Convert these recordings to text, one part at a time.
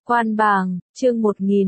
Quan bàng, chương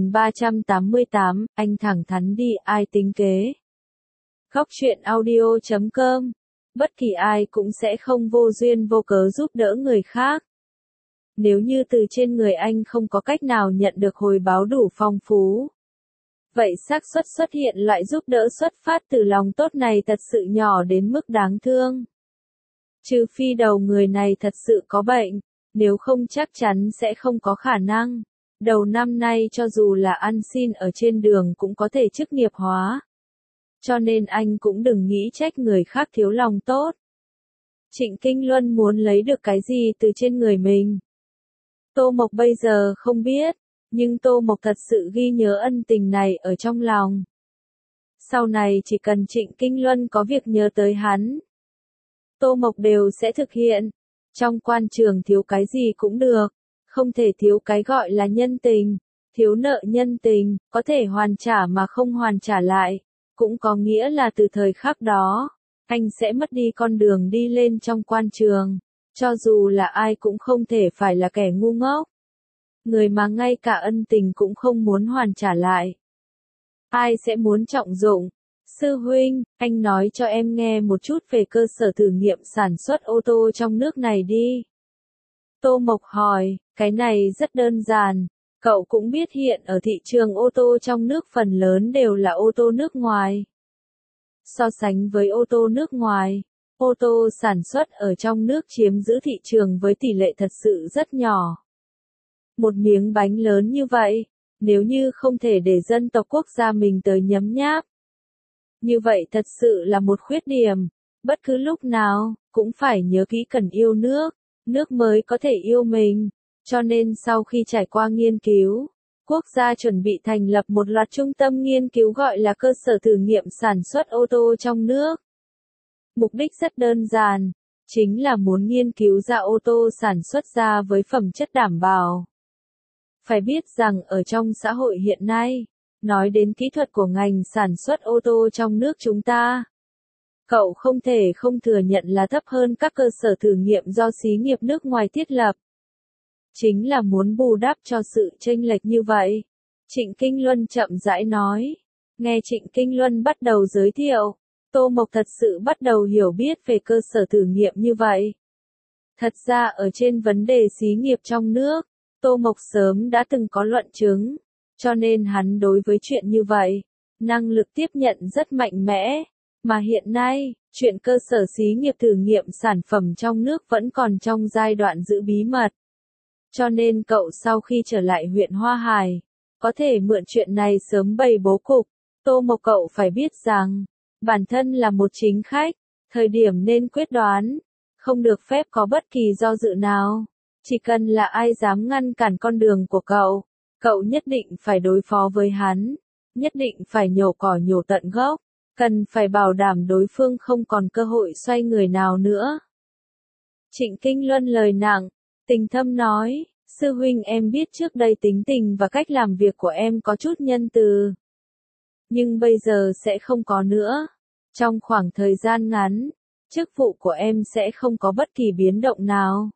1388, anh thẳng thắn đi, ai tính kế. Góc truyện audio.com. Bất kỳ ai cũng sẽ không vô duyên vô cớ giúp đỡ người khác. Nếu như từ trên người anh không có cách nào nhận được hồi báo đủ phong phú, vậy xác suất xuất hiện loại giúp đỡ xuất phát từ lòng tốt này thật sự nhỏ đến mức đáng thương. Trừ phi đầu người này thật sự có bệnh, nếu không chắc chắn sẽ không có khả năng. Đầu năm nay cho dù là ăn xin ở trên đường cũng có thể chức nghiệp hóa. Cho nên anh cũng đừng nghĩ trách người khác thiếu lòng tốt. Trịnh Kinh Luân muốn lấy được cái gì từ trên người mình? Tô Mộc bây giờ không biết, nhưng Tô Mộc thật sự ghi nhớ ân tình này ở trong lòng. Sau này chỉ cần Trịnh Kinh Luân có việc nhớ tới hắn, Tô Mộc đều sẽ thực hiện. Trong quan trường thiếu cái gì cũng được, không thể thiếu cái gọi là nhân tình. Thiếu nợ nhân tình, có thể hoàn trả mà không hoàn trả lại, cũng có nghĩa là từ thời khắc đó, anh sẽ mất đi con đường đi lên trong quan trường. Cho dù là ai cũng không thể phải là kẻ ngu ngốc. Người mà ngay cả ân tình cũng không muốn hoàn trả lại, ai sẽ muốn trọng dụng? Sư huynh, anh nói cho em nghe một chút về cơ sở thử nghiệm sản xuất ô tô trong nước này đi. Tô Mộc hỏi, cái này rất đơn giản. Cậu cũng biết hiện ở thị trường ô tô trong nước phần lớn đều là ô tô nước ngoài. So sánh với ô tô nước ngoài, ô tô sản xuất ở trong nước chiếm giữ thị trường với tỷ lệ thật sự rất nhỏ. Một miếng bánh lớn như vậy, nếu như không thể để dân tộc quốc gia mình tới nhấm nháp, như vậy thật sự là một khuyết điểm. Bất cứ lúc nào, cũng phải nhớ kỹ cần yêu nước, nước mới có thể yêu mình. Cho nên sau khi trải qua nghiên cứu, quốc gia chuẩn bị thành lập một loạt trung tâm nghiên cứu gọi là cơ sở thử nghiệm sản xuất ô tô trong nước. Mục đích rất đơn giản, chính là muốn nghiên cứu ra ô tô sản xuất ra với phẩm chất đảm bảo. Phải biết rằng ở trong xã hội hiện nay, nói đến kỹ thuật của ngành sản xuất ô tô trong nước chúng ta, cậu không thể không thừa nhận là thấp hơn các cơ sở thử nghiệm do xí nghiệp nước ngoài thiết lập. Chính là muốn bù đắp cho sự chênh lệch như vậy. Trịnh Kinh Luân chậm rãi nói. Nghe Trịnh Kinh Luân bắt đầu giới thiệu, Tô Mộc thật sự bắt đầu hiểu biết về cơ sở thử nghiệm như vậy. Thật ra ở trên vấn đề xí nghiệp trong nước, Tô Mộc sớm đã từng có luận chứng, cho nên hắn đối với chuyện như vậy, năng lực tiếp nhận rất mạnh mẽ. Mà hiện nay, chuyện cơ sở xí nghiệp thử nghiệm sản phẩm trong nước vẫn còn trong giai đoạn giữ bí mật. Cho nên cậu sau khi trở lại huyện Hoa Hải, có thể mượn chuyện này sớm bày bố cục. Tô Mộc cậu phải biết rằng, bản thân là một chính khách, thời điểm nên quyết đoán, không được phép có bất kỳ do dự nào. Chỉ cần là ai dám ngăn cản con đường của cậu nhất định phải đối phó với hắn, nhất định phải nhổ cỏ nhổ tận gốc, cần phải bảo đảm đối phương không còn cơ hội xoay người nào nữa. Trịnh Kinh Luân lời nặng, tình thâm nói, sư huynh em biết trước đây tính tình và cách làm việc của em có chút nhân từ. Nhưng bây giờ sẽ không có nữa. Trong khoảng thời gian ngắn, chức vụ của em sẽ không có bất kỳ biến động nào.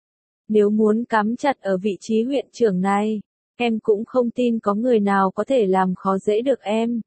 Nếu muốn cắm chặt ở vị trí huyện trưởng này, em cũng không tin có người nào có thể làm khó dễ được em.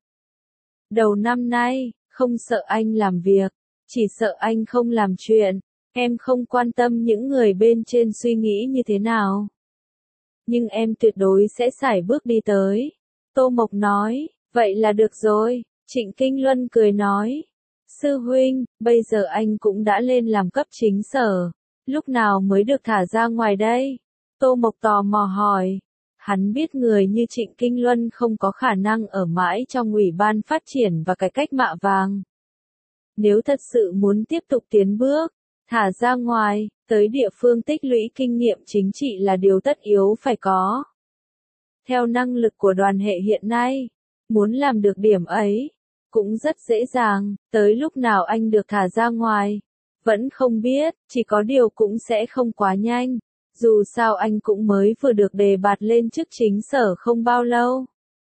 Đầu năm nay, không sợ anh làm việc, chỉ sợ anh không làm chuyện. Em không quan tâm những người bên trên suy nghĩ như thế nào. Nhưng em tuyệt đối sẽ sải bước đi tới. Tô Mộc nói, vậy là được rồi. Trịnh Kinh Luân cười nói, sư huynh, bây giờ anh cũng đã lên làm cấp chính sở. Lúc nào mới được thả ra ngoài đây? Tô Mộc tò mò hỏi. Hắn biết người như Trịnh Kinh Luân không có khả năng ở mãi trong Ủy ban Phát triển và Cải cách Mạ Vàng. Nếu thật sự muốn tiếp tục tiến bước, thả ra ngoài, tới địa phương tích lũy kinh nghiệm chính trị là điều tất yếu phải có. Theo năng lực của đoàn hệ hiện nay, muốn làm được điểm ấy, cũng rất dễ dàng, tới lúc nào anh được thả ra ngoài, vẫn không biết, chỉ có điều cũng sẽ không quá nhanh, dù sao anh cũng mới vừa được đề bạt lên chức chính sở không bao lâu.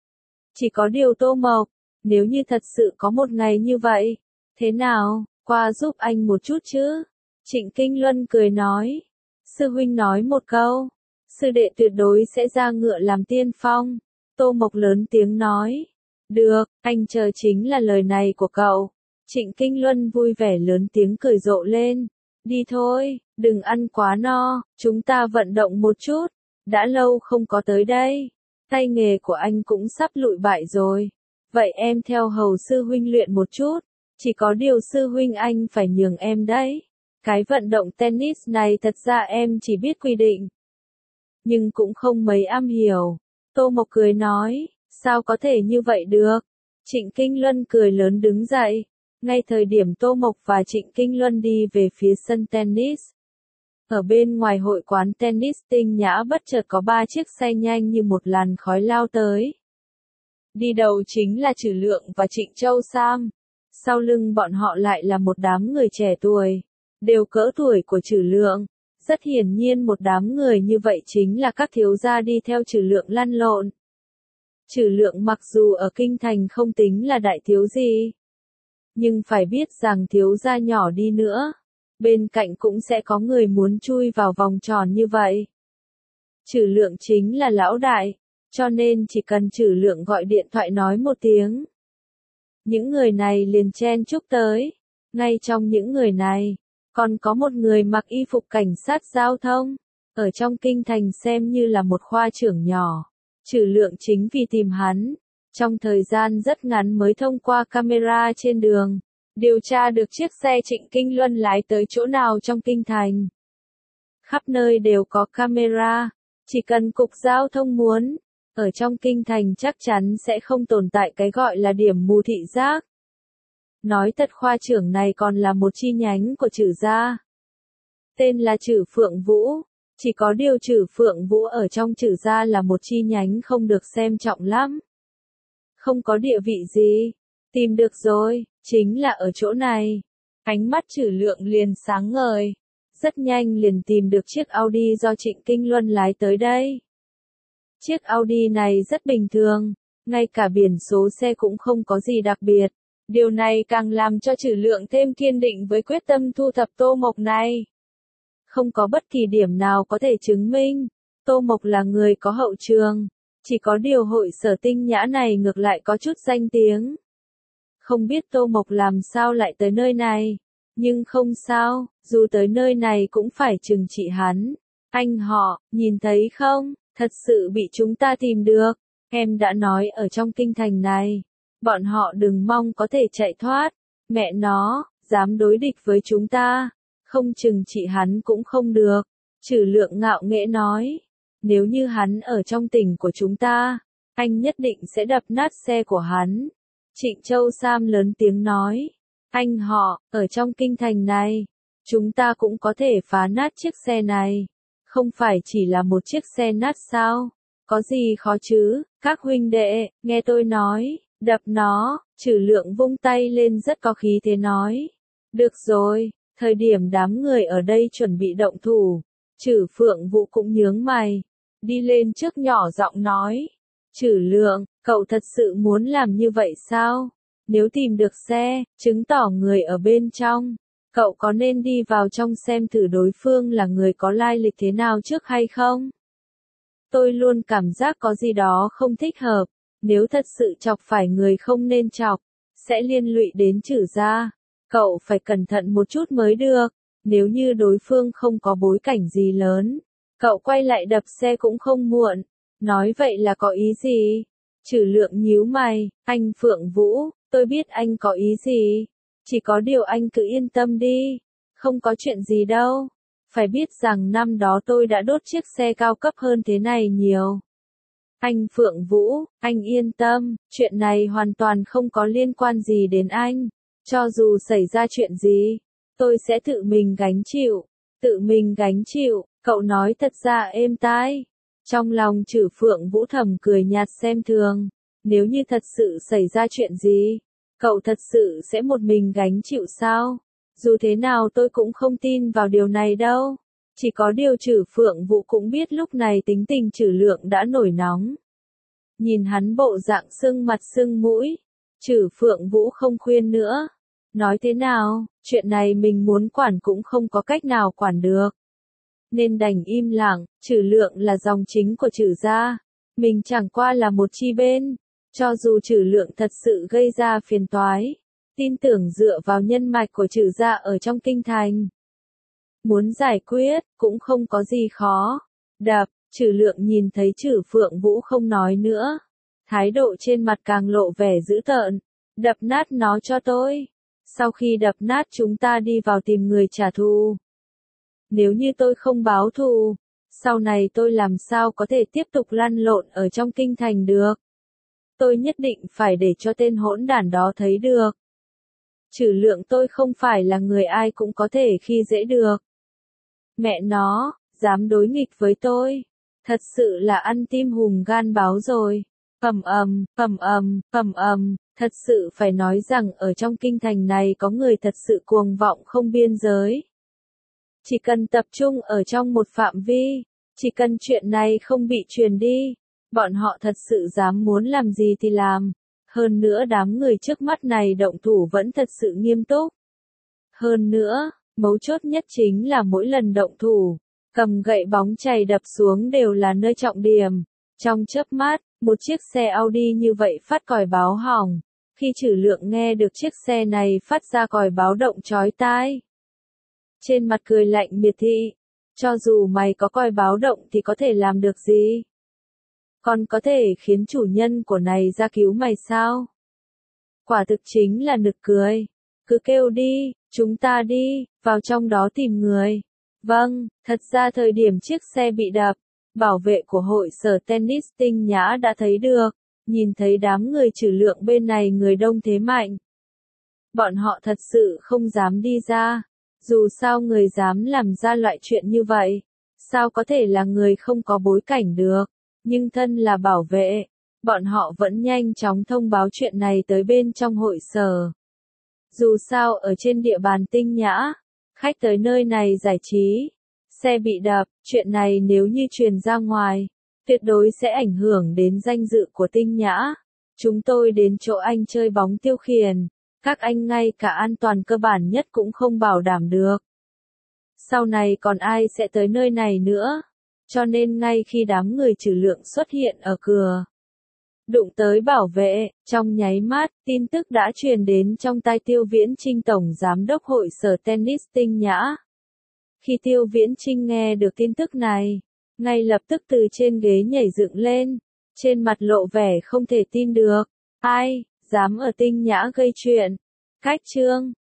Chỉ có điều Tô Mộc, nếu như thật sự có một ngày như vậy, thế nào, qua giúp anh một chút chứ? Trịnh Kinh Luân cười nói. Sư huynh nói một câu. Sư đệ tuyệt đối sẽ ra ngựa làm tiên phong. Tô Mộc lớn tiếng nói. Được, anh chờ chính là lời này của cậu. Trịnh Kinh Luân vui vẻ lớn tiếng cười rộ lên. Đi thôi, đừng ăn quá no, chúng ta vận động một chút. Đã lâu không có tới đây. Tay nghề của anh cũng sắp lụi bại rồi. Vậy em theo hầu sư huynh luyện một chút. Chỉ có điều sư huynh anh phải nhường em đấy. Cái vận động tennis này thật ra em chỉ biết quy định. Nhưng cũng không mấy am hiểu. Tô Mộc cười nói, sao có thể như vậy được? Trịnh Kinh Luân cười lớn đứng dậy. Ngay thời điểm Tô Mộc và Trịnh Kinh Luân đi về phía sân tennis. Ở bên ngoài hội quán tennis tinh nhã bất chợt có 3 chiếc xe nhanh như một làn khói lao tới. Đi đầu chính là Trử Lượng và Trịnh Châu Sam. Sau lưng bọn họ lại là một đám người trẻ tuổi, đều cỡ tuổi của Trử Lượng. Rất hiển nhiên một đám người như vậy chính là các thiếu gia đi theo Trử Lượng lăn lộn. Trử Lượng mặc dù ở kinh thành không tính là đại thiếu gì, nhưng phải biết rằng thiếu gia nhỏ đi nữa, bên cạnh cũng sẽ có người muốn chui vào vòng tròn như vậy. Trử Lượng chính là lão đại, cho nên chỉ cần Trử Lượng gọi điện thoại nói một tiếng, những người này liền chen chúc tới. Ngay trong những người này, còn có một người mặc y phục cảnh sát giao thông, ở trong kinh thành xem như là một khoa trưởng nhỏ. Trử Lượng chính vì tìm hắn, trong thời gian rất ngắn mới thông qua camera trên đường, điều tra được chiếc xe Trịnh Kinh Luân lái tới chỗ nào trong kinh thành. Khắp nơi đều có camera, chỉ cần cục giao thông muốn, ở trong kinh thành chắc chắn sẽ không tồn tại cái gọi là điểm mù thị giác. Nói thật khoa trưởng này còn là một chi nhánh của Trử gia. Tên là Trử Phượng Vũ, chỉ có điều Trử Phượng Vũ ở trong Trử gia là một chi nhánh không được xem trọng lắm. Không có địa vị gì. Tìm được rồi, chính là ở chỗ này. Ánh mắt Trử Lượng liền sáng ngời. Rất nhanh liền tìm được chiếc Audi do Trịnh Kinh Luân lái tới đây. Chiếc Audi này rất bình thường, ngay cả biển số xe cũng không có gì đặc biệt. Điều này càng làm cho Trử Lượng thêm kiên định với quyết tâm thu thập Tô Mộc này. Không có bất kỳ điểm nào có thể chứng minh, Tô Mộc là người có hậu trường. Chỉ có điều hội sở tinh nhã này ngược lại có chút danh tiếng. Không biết Tô Mộc làm sao lại tới nơi này. Nhưng không sao, dù tới nơi này cũng phải trừng trị hắn. Anh họ, nhìn thấy không, thật sự bị chúng ta tìm được. Em đã nói ở trong kinh thành này, bọn họ đừng mong có thể chạy thoát. Mẹ nó, dám đối địch với chúng ta, không trừng trị hắn cũng không được. Trử Lượng ngạo nghễ nói, nếu như hắn ở trong tỉnh của chúng ta, anh nhất định sẽ đập nát xe của hắn. Trịnh Châu Sam lớn tiếng nói, anh họ, ở trong kinh thành này, chúng ta cũng có thể phá nát chiếc xe này. Không phải chỉ là một chiếc xe nát sao? Có gì khó chứ, các huynh đệ, nghe tôi nói, đập nó. Trử Lượng vung tay lên rất có khí thế nói. Được rồi, thời điểm đám người ở đây chuẩn bị động thủ, Trử Phượng Vũ cũng nhướng mày, đi lên trước nhỏ giọng nói. Trử Lượng, cậu thật sự muốn làm như vậy sao? Nếu tìm được xe, chứng tỏ người ở bên trong, cậu có nên đi vào trong xem thử đối phương là người có lai lịch thế nào trước hay không? Tôi luôn cảm giác có gì đó không thích hợp, nếu thật sự chọc phải người không nên chọc, sẽ liên lụy đến Trử gia. Cậu phải cẩn thận một chút mới được, nếu như đối phương không có bối cảnh gì lớn, cậu quay lại đập xe cũng không muộn. Nói vậy là có ý gì? Trử Lượng nhíu mày, anh Phượng Vũ, tôi biết anh có ý gì. Chỉ có điều anh cứ yên tâm đi, không có chuyện gì đâu. Phải biết rằng năm đó tôi đã đốt chiếc xe cao cấp hơn thế này nhiều. Anh Phượng Vũ, anh yên tâm, chuyện này hoàn toàn không có liên quan gì đến anh. Cho dù xảy ra chuyện gì, tôi sẽ tự mình gánh chịu. Tự mình gánh chịu, cậu nói thật ra êm tai. Trong lòng Trử Phượng Vũ thầm cười nhạt xem thường. Nếu như thật sự xảy ra chuyện gì, cậu thật sự sẽ một mình gánh chịu sao? Dù thế nào tôi cũng không tin vào điều này đâu. Chỉ có điều Trử Phượng Vũ cũng biết lúc này tính tình Trử Lượng đã nổi nóng. Nhìn hắn bộ dạng sưng mặt sưng mũi, Trử Phượng Vũ không khuyên nữa. Nói thế nào, chuyện này mình muốn quản cũng không có cách nào quản được. nên đành im lặng. Trừ Lượng là dòng chính của Trừ gia, mình chẳng qua là một chi bên. Cho dù Trừ Lượng thật sự gây ra phiền toái, tin tưởng dựa vào nhân mạch của Trừ gia ở trong kinh thành, muốn giải quyết cũng không có gì khó. Đập. Trừ Lượng nhìn thấy Trừ Phượng Vũ không nói nữa, thái độ trên mặt càng lộ vẻ dữ tợn. Đập nát nó cho tôi. Sau khi đập nát chúng ta đi vào tìm người trả thù. Nếu như tôi không báo thù, sau này tôi làm sao có thể tiếp tục lăn lộn ở trong kinh thành được. Tôi nhất định phải để cho tên hỗn đản đó thấy được. Trừ Lượng tôi không phải là người ai cũng có thể khi dễ được. Mẹ nó, dám đối nghịch với tôi. Thật sự là ăn tim hùm gan báo rồi. Thật sự phải nói rằng ở trong kinh thành này có người thật sự cuồng vọng không biên giới. Chỉ cần tập trung ở trong một phạm vi, chỉ cần chuyện này không bị truyền đi, bọn họ thật sự dám muốn làm gì thì làm. Hơn nữa đám người trước mắt này động thủ vẫn thật sự nghiêm túc. Hơn nữa, mấu chốt nhất chính là mỗi lần động thủ, cầm gậy bóng chày đập xuống đều là nơi trọng điểm. Trong chớp mắt, một chiếc xe Audi như vậy phát còi báo hỏng. Khi Trừ Lượng nghe được chiếc xe này phát ra còi báo động chói tai, trên mặt cười lạnh miệt thị. Cho dù mày có còi báo động thì có thể làm được gì? Còn có thể khiến chủ nhân của này ra cứu mày sao? Quả thực chính là nực cười. Cứ kêu đi, chúng ta đi, vào trong đó tìm người. Vâng, thật ra thời điểm chiếc xe bị đập, bảo vệ của hội sở tennis Tinh Nhã đã thấy được, nhìn thấy đám người Trừ Lượng bên này người đông thế mạnh. Bọn họ thật sự không dám đi ra, dù sao người dám làm ra loại chuyện như vậy, sao có thể là người không có bối cảnh được, nhưng thân là bảo vệ, bọn họ vẫn nhanh chóng thông báo chuyện này tới bên trong hội sở. Dù sao ở trên địa bàn Tinh Nhã, khách tới nơi này giải trí, xe bị đập, chuyện này nếu như truyền ra ngoài, tuyệt đối sẽ ảnh hưởng đến danh dự của Tinh Nhã. Chúng tôi đến chỗ anh chơi bóng tiêu khiển, các anh ngay cả an toàn cơ bản nhất cũng không bảo đảm được. Sau này còn ai sẽ tới nơi này nữa? Cho nên ngay khi đám người Trừ Lượng xuất hiện ở cửa, đụng tới bảo vệ, trong nháy mắt, tin tức đã truyền đến trong tai Tiêu Viễn Chinh tổng giám đốc hội sở tennis Tinh Nhã. Khi Tiêu Viễn Chinh nghe được tin tức này, ngay lập tức từ trên ghế nhảy dựng lên, trên mặt lộ vẻ không thể tin được. Ai, dám ở Tinh Nhã gây chuyện? Khách trương,